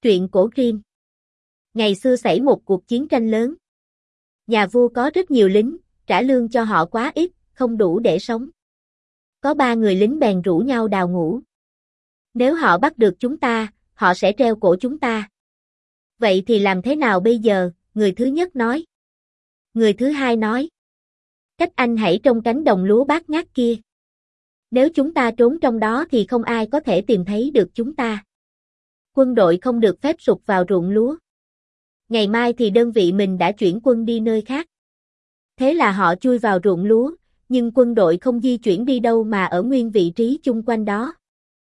Truyện cổ Grimm. Ngày xưa xảy một cuộc chiến tranh lớn. Nhà vua có rất nhiều lính, trả lương cho họ quá ít, không đủ để sống. Có 3 người lính bèn rủ nhau đào ngũ. Nếu họ bắt được chúng ta, họ sẽ treo cổ chúng ta. Vậy thì làm thế nào bây giờ? Người thứ nhất nói. Người thứ hai nói. Cách anh hãy trong cánh đồng lúa bát ngát kia. Nếu chúng ta trốn trong đó thì không ai có thể tìm thấy được chúng ta. Quân đội không được phép sục vào ruộng lúa. Ngày mai thì đơn vị mình đã chuyển quân đi nơi khác. Thế là họ chui vào ruộng lúa, nhưng quân đội không di chuyển đi đâu mà ở nguyên vị trí chung quanh đó.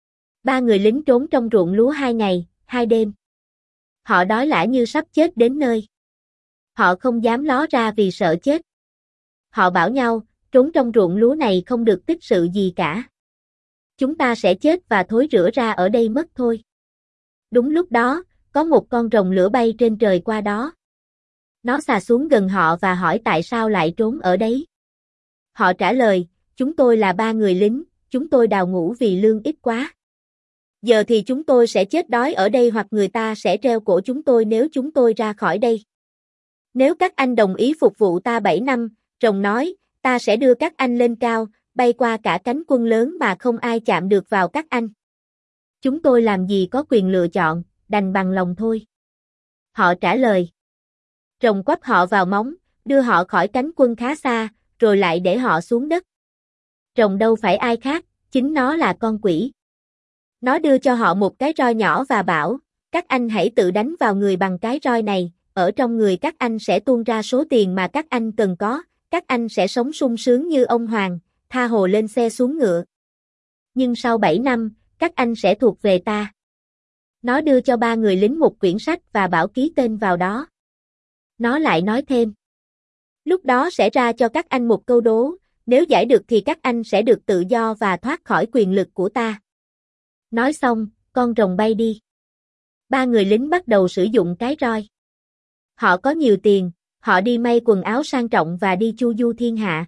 3 người lính trốn trong ruộng lúa 2 ngày, 2 đêm. Họ đói lả như sắp chết đến nơi. Họ không dám ló ra vì sợ chết. Họ bảo nhau, trốn trong ruộng lúa này không được tích sự gì cả. Chúng ta sẽ chết và thối rữa ra ở đây mất thôi. Đúng lúc đó, có một con rồng lửa bay trên trời qua đó. Nó xà xuống gần họ và hỏi tại sao lại trốn ở đấy. Họ trả lời, chúng tôi là 3 người lính, chúng tôi đào ngũ vì lương ít quá. Giờ thì chúng tôi sẽ chết đói ở đây hoặc người ta sẽ treo cổ chúng tôi nếu chúng tôi ra khỏi đây. Nếu các anh đồng ý phục vụ ta 7 năm, rồng nói, ta sẽ đưa các anh lên cao, bay qua cả cánh quân lớn mà không ai chạm được vào các anh. Chúng tôi làm gì có quyền lựa chọn, đành bằng lòng thôi. Họ trả lời. Rồng quắp họ vào móng, đưa họ khỏi cánh quân khá xa, rồi lại để họ xuống đất. Rồng đâu phải ai khác, chính nó là con quỷ. Nó đưa cho họ một cái roi nhỏ và bảo, các anh hãy tự đánh vào người bằng cái roi này, ở trong người các anh sẽ tuôn ra số tiền mà các anh cần có, các anh sẽ sống sung sướng như ông hoàng, tha hồ lên xe xuống ngựa. Nhưng sau 7 năm, các anh sẽ thuộc về ta. Nó đưa cho 3 người lính một quyển sách và bảo ký tên vào đó. Nó lại nói thêm. Lúc đó sẽ ra cho các anh một câu đố, nếu giải được thì các anh sẽ được tự do và thoát khỏi quyền lực của ta. Nói xong, con rồng bay đi. 3 người lính bắt đầu sử dụng cái roi. Họ có nhiều tiền, họ đi may quần áo sang trọng và đi chu du thiên hạ.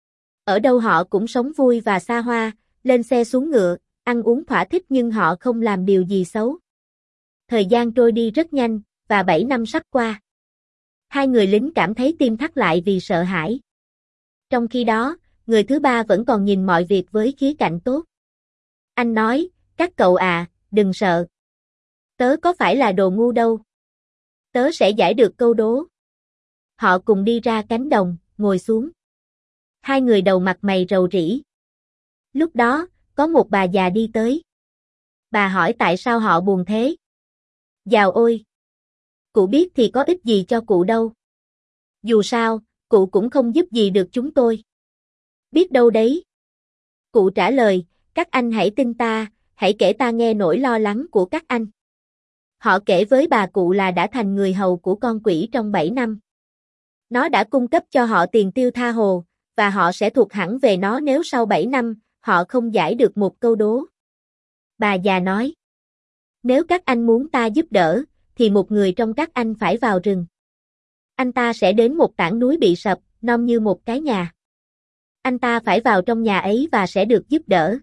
Ở đâu họ cũng sống vui và xa hoa, lên xe xuống ngựa, ăn uống thỏa thích nhưng họ không làm điều gì xấu. Thời gian trôi đi rất nhanh, và 7 năm sắp qua. 2 người lính cảm thấy tim thắt lại vì sợ hãi. Trong khi đó, người thứ 3 vẫn còn nhìn mọi việc với khía cạnh tốt. Anh nói, các cậu à, đừng sợ. Tớ có phải là đồ ngu đâu. Tớ sẽ giải được câu đố. Họ cùng đi ra cánh đồng, ngồi xuống. 2 người đầu mặt mày rầu rĩ. Lúc đó, có một bà già đi tới. Bà hỏi tại sao họ buồn thế. Dào ôi! Cụ biết thì có ích gì cho cụ đâu. Dù sao, cụ cũng không giúp gì được chúng tôi. Biết đâu đấy. Cụ trả lời, các anh hãy tin ta, hãy kể ta nghe nỗi lo lắng của các anh. Họ kể với bà cụ là đã thành người hầu của con quỷ trong 7 năm. Nó đã cung cấp cho họ tiền tiêu tha hồ, và họ sẽ thuộc hẳn về nó nếu sau 7 năm, họ không giải được một câu đố. Bà già nói, nếu các anh muốn ta giúp đỡ, thì một người trong các anh phải vào rừng. Anh ta sẽ đến một tảng núi bị sập, nom như một cái nhà. Anh ta phải vào trong nhà ấy và sẽ được giúp đỡ.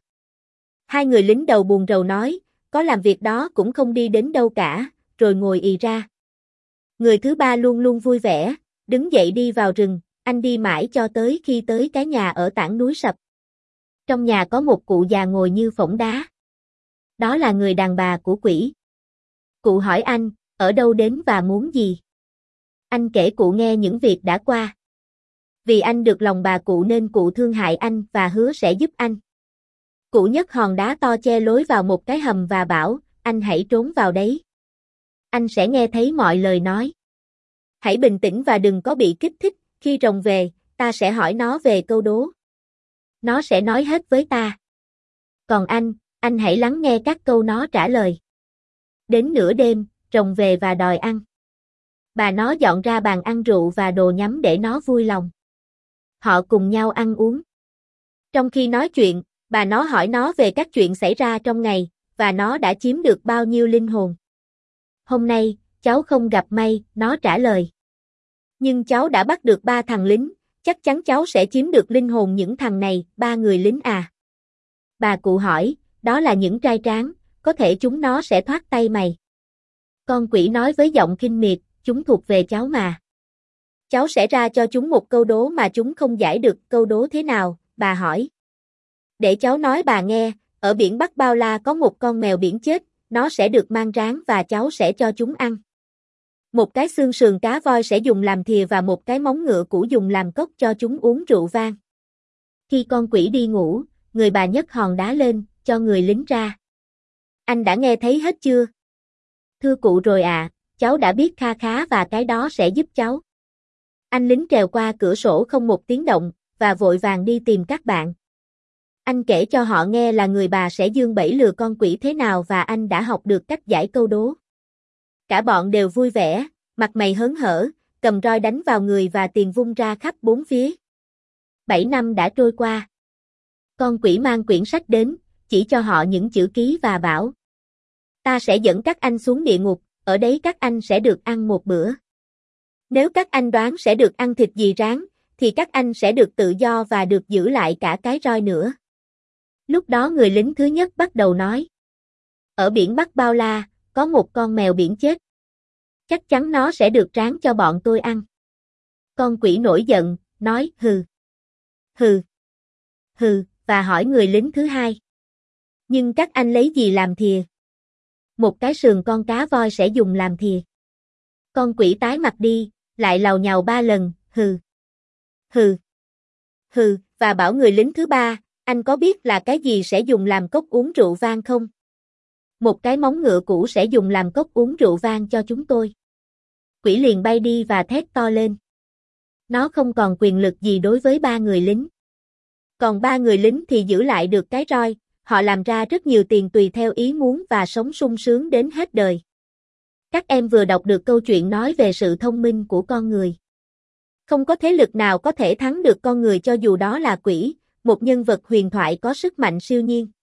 2 người lính đầu buồn rầu nói, có làm việc đó cũng không đi đến đâu cả, rồi ngồi ì ra. Người thứ 3 luôn luôn vui vẻ, đứng dậy đi vào rừng, anh đi mãi cho tới khi tới cái nhà ở tảng núi sập. Trong nhà có một cụ già ngồi như phỗng đá. Đó là người đàn bà của quỷ. Cụ hỏi anh, ở đâu đến và muốn gì? Anh kể cụ nghe những việc đã qua. Vì anh được lòng bà cụ nên cụ thương hại anh và hứa sẽ giúp anh. Cụ nhấc hòn đá to che lối vào một cái hầm và bảo, anh hãy trốn vào đấy. Anh sẽ nghe thấy mọi lời nói. Hãy bình tĩnh và đừng có bị kích thích, khi rồng về, ta sẽ hỏi nó về câu đố. Nó sẽ nói hết với ta. Còn anh hãy lắng nghe các câu nó trả lời. Đến nửa đêm, rồng về và đòi ăn. Bà nó dọn ra bàn ăn rượu và đồ nhắm để nó vui lòng. Họ cùng nhau ăn uống. Trong khi nói chuyện, bà nó hỏi nó về các chuyện xảy ra trong ngày, và nó đã chiếm được bao nhiêu linh hồn. Hôm nay, cháu không gặp may, nó trả lời. Nhưng cháu đã bắt được 3 thằng lính, chắc chắn cháu sẽ chiếm được linh hồn những thằng này, 3 người lính à. Bà cụ hỏi, đó là những trai tráng, có thể chúng nó sẽ thoát tay mày. Con quỷ nói với giọng khinh miệt, chúng thuộc về cháu mà. Cháu sẽ ra cho chúng một câu đố mà chúng không giải được. Câu đố thế nào, bà hỏi. Để cháu nói bà nghe, ở biển Bắc bao la có một con mèo biển chết, nó sẽ được mang rán và cháu sẽ cho chúng ăn. Một cái xương sườn cá voi sẽ dùng làm thìa và một cái móng ngựa cũ dùng làm cốc cho chúng uống rượu vang. Khi con quỷ đi ngủ, người bà nhấc hòn đá lên, cho người lính ra. Anh đã nghe thấy hết chưa? Thưa cụ rồi ạ, cháu đã biết kha khá và cái đó sẽ giúp cháu. Anh lính trèo qua cửa sổ không một tiếng động, và vội vàng đi tìm các bạn. Anh kể cho họ nghe là người bà sẽ giương bẫy lừa con quỷ thế nào và anh đã học được cách giải câu đố. Cả bọn đều vui vẻ, mặt mày hớn hở, cầm roi đánh vào người và tiền vung ra khắp bốn phía. 7 năm đã trôi qua. Con quỷ mang quyển sách đến, chỉ cho họ những chữ ký và bảo. Ta sẽ dẫn các anh xuống địa ngục, ở đấy các anh sẽ được ăn một bữa. Nếu các anh đoán sẽ được ăn thịt gì rán, thì các anh sẽ được tự do và được giữ lại cả cái roi nữa. Lúc đó người lính thứ nhất bắt đầu nói. Ở biển Bắc bao la, có một con mèo biển chết. Chắc chắn nó sẽ được rán cho bọn tôi ăn. Con quỷ nổi giận, nói hừ. Hừ. Hừ, và hỏi người lính thứ hai. Nhưng các anh lấy gì làm thìa? Một cái sườn con cá voi sẽ dùng làm thìa. Con quỷ tái mặt đi, lại làu nhàu 3 lần, hừ. Hừ. Hừ, và bảo người lính thứ ba, anh có biết là cái gì sẽ dùng làm cốc uống rượu vang không? Một cái móng ngựa cũ sẽ dùng làm cốc uống rượu vang cho chúng tôi. Quỷ liền bay đi và thét to lên. Nó không còn quyền lực gì đối với 3 người lính. Còn 3 người lính thì giữ lại được cái roi, họ làm ra rất nhiều tiền tùy theo ý muốn và sống sung sướng đến hết đời. Các em vừa đọc được câu chuyện nói về sự thông minh của con người. Không có thế lực nào có thể thắng được con người cho dù đó là quỷ, một nhân vật huyền thoại có sức mạnh siêu nhiên.